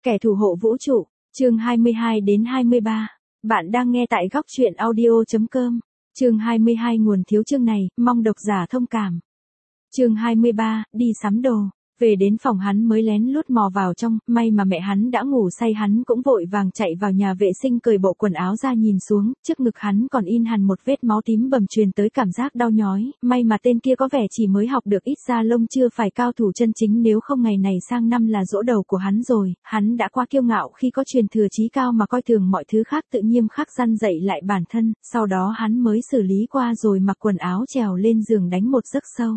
Kẻ thủ hộ vũ trụ, chương 22 đến 23. Bạn đang nghe tại góc truyện audio.com. Chương 22 nguồn thiếu chương này, mong độc giả thông cảm. Chương 23, đi sắm đồ. Về đến phòng hắn mới lén lút mò vào trong, may mà mẹ hắn đã ngủ say, hắn cũng vội vàng chạy vào nhà vệ sinh cởi bộ quần áo ra nhìn xuống, trước ngực hắn còn in hằn một vết máu tím bầm truyền tới cảm giác đau nhói, may mà tên kia có vẻ chỉ mới học được ít da lông, chưa phải cao thủ chân chính, nếu không ngày này sang năm là giỗ đầu của hắn rồi. Hắn đã quá kiêu ngạo khi có truyền thừa chí cao mà coi thường mọi thứ khác, tự nghiêm khắc răn dạy lại bản thân, sau đó hắn mới xử lý qua rồi mặc quần áo trèo lên giường đánh một giấc sâu.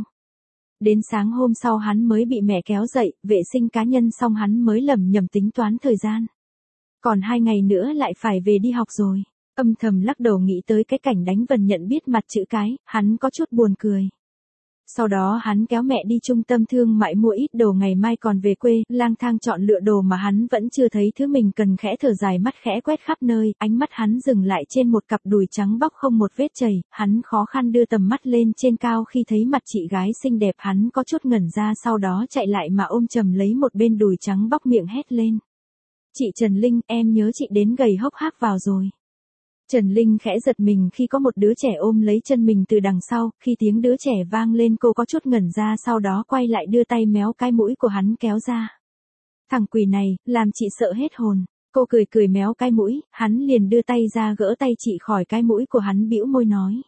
Đến sáng hôm sau hắn mới bị mẹ kéo dậy, vệ sinh cá nhân xong hắn mới lẩm nhẩm tính toán thời gian. Còn 2 ngày nữa lại phải về đi học rồi. Âm thầm lắc đầu nghĩ tới cái cảnh đánh vần nhận biết mặt chữ cái, hắn có chút buồn cười. Sau đó hắn kéo mẹ đi trung tâm thương mại mua ít đồ, ngày mai còn về quê, lang thang chọn lựa đồ mà hắn vẫn chưa thấy thứ mình cần, khẽ thở dài, mắt khẽ quét khắp nơi, ánh mắt hắn dừng lại trên một cặp đùi trắng bóc không một vết chảy, hắn khó khăn đưa tầm mắt lên trên cao, khi thấy mặt chị gái xinh đẹp hắn có chút ngẩn ra, sau đó chạy lại mà ôm chầm lấy một bên đùi trắng bóc, miệng hét lên. Chị Trần Linh, em nhớ chị đến gầy hốc hác vào rồi. Trần Linh khẽ giật mình khi có một đứa trẻ ôm lấy chân mình từ đằng sau, khi tiếng đứa trẻ vang lên cô có chút ngẩn ra, sau đó quay lại đưa tay méo cái mũi của hắn kéo ra. Thằng quỷ này, làm chị sợ hết hồn. Cô cười cười méo cái mũi, hắn liền đưa tay ra gỡ tay chị khỏi cái mũi của hắn, bĩu môi nói.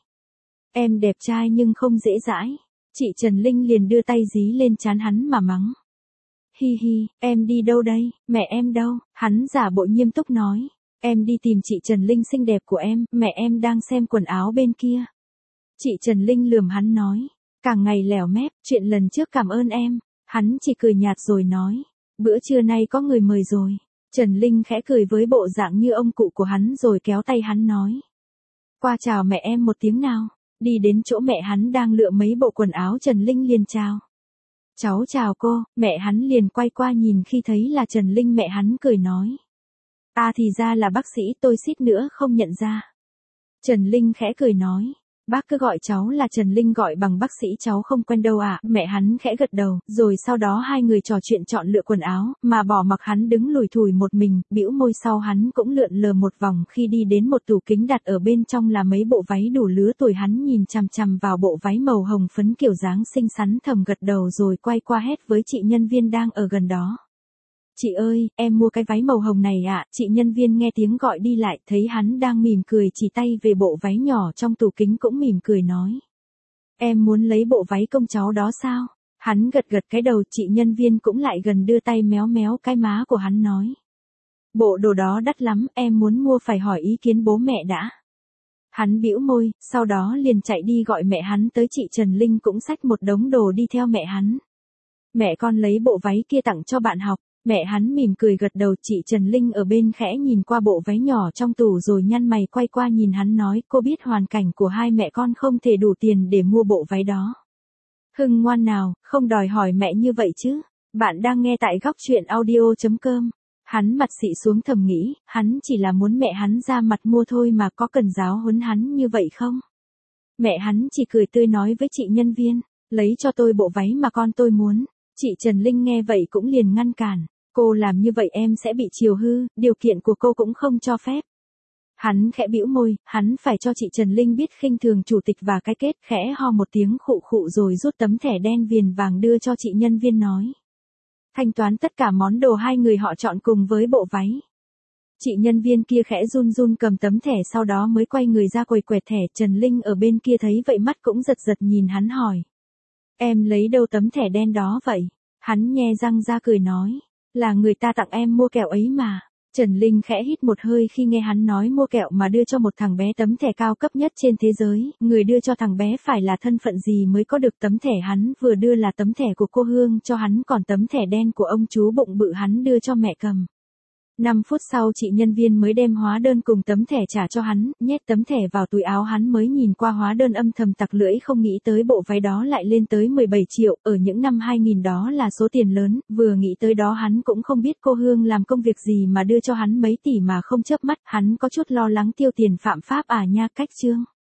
Em đẹp trai nhưng không dễ dãi. Chị Trần Linh liền đưa tay dí lên trán hắn mà mắng. Hi hi, em đi đâu đây, mẹ em đâu? Hắn giả bộ nghiêm túc nói. Em đi tìm chị Trần Linh xinh đẹp của em, mẹ em đang xem quần áo bên kia. Chị Trần Linh lườm hắn nói, càng ngày lẻo mép, chuyện lần trước cảm ơn em. Hắn chỉ cười nhạt rồi nói, bữa trưa nay có người mời rồi. Trần Linh khẽ cười với bộ dạng như ông cụ của hắn rồi kéo tay hắn nói. Qua chào mẹ em một tiếng nào. Đi đến chỗ mẹ hắn đang lựa mấy bộ quần áo, Trần Linh liền chào. Cháu chào cô, mẹ hắn liền quay qua nhìn, khi thấy là Trần Linh mẹ hắn cười nói. À thì ra là bác sĩ, tôi suýt nữa không nhận ra. Trần Linh khẽ cười nói. Bác cứ gọi cháu là Trần Linh, gọi bằng bác sĩ cháu không quen đâu ạ. Mẹ hắn khẽ gật đầu, rồi sau đó hai người trò chuyện chọn lựa quần áo, mà bỏ mặc hắn đứng lủi thủi một mình, bĩu môi. Sau hắn cũng lượn lờ một vòng, khi đi đến một tủ kính đặt ở bên trong là mấy bộ váy đủ lứa tuổi, hắn nhìn chằm chằm vào bộ váy màu hồng phấn kiểu dáng xinh xắn, thầm gật đầu rồi quay qua hét với chị nhân viên đang ở gần đó. Chị ơi, em mua cái váy màu hồng này ạ. Chị nhân viên nghe tiếng gọi đi lại, thấy hắn đang mỉm cười chỉ tay về bộ váy nhỏ trong tủ kính cũng mỉm cười nói. Em muốn lấy bộ váy công cháu đó sao? Hắn gật gật cái đầu, chị nhân viên cũng lại gần đưa tay méo méo cái má của hắn nói. Bộ đồ đó đắt lắm, em muốn mua phải hỏi ý kiến bố mẹ đã. Hắn bĩu môi, sau đó liền chạy đi gọi mẹ hắn tới. Chị Trần Linh cũng xách một đống đồ đi theo mẹ hắn. Mẹ con lấy bộ váy kia tặng cho bạn học. Mẹ hắn mỉm cười gật đầu, chị Trần Linh ở bên khẽ nhìn qua bộ váy nhỏ trong tủ rồi nhăn mày quay qua nhìn hắn nói, cô biết hoàn cảnh của hai mẹ con không thể đủ tiền để mua bộ váy đó. Hưng ngoan nào, không đòi hỏi mẹ như vậy chứ. Bạn đang nghe tại góc truyện audio.com. Hắn mặt xị xuống thầm nghĩ, hắn chỉ là muốn mẹ hắn ra mặt mua thôi mà, có cần giáo huấn hắn như vậy không? Mẹ hắn chỉ cười tươi nói với chị nhân viên, lấy cho tôi bộ váy mà con tôi muốn. Chị Trần Linh nghe vậy cũng liền ngăn cản. Cô làm như vậy em sẽ bị chiều hư, điều kiện của cô cũng không cho phép. Hắn khẽ bĩu môi, hắn phải cho chị Trần Linh biết khinh thường chủ tịch và cái kết, khẽ ho một tiếng khụ khụ rồi rút tấm thẻ đen viền vàng đưa cho chị nhân viên nói. Thanh toán tất cả món đồ hai người họ chọn cùng với bộ váy. Chị nhân viên kia khẽ run run cầm tấm thẻ, sau đó mới quay người ra quầy quẹt thẻ. Trần Linh ở bên kia thấy vậy mắt cũng giật giật nhìn hắn hỏi. Em lấy đâu tấm thẻ đen đó vậy? Hắn nhe răng ra cười nói. Là người ta tặng em mua kẹo ấy mà. Trần Linh khẽ hít một hơi khi nghe hắn nói mua kẹo mà đưa cho một thằng bé tấm thẻ cao cấp nhất trên thế giới. Người đưa cho thằng bé phải là thân phận gì mới có được tấm thẻ hắn vừa đưa là tấm thẻ của cô Hương cho hắn, còn tấm thẻ đen của ông chú bụng bự hắn đưa cho mẹ cầm. 5 phút sau chị nhân viên mới đem hóa đơn cùng tấm thẻ trả cho hắn, nhét tấm thẻ vào túi áo. Hắn mới nhìn qua hóa đơn âm thầm tặc lưỡi, không nghĩ tới bộ váy đó lại lên tới 17 triệu, ở những năm 2000 đó là số tiền lớn, vừa nghĩ tới đó hắn cũng không biết cô Hương làm công việc gì mà đưa cho hắn mấy tỷ mà không chớp mắt, hắn có chút lo lắng tiêu tiền phạm pháp à nha. Cách chương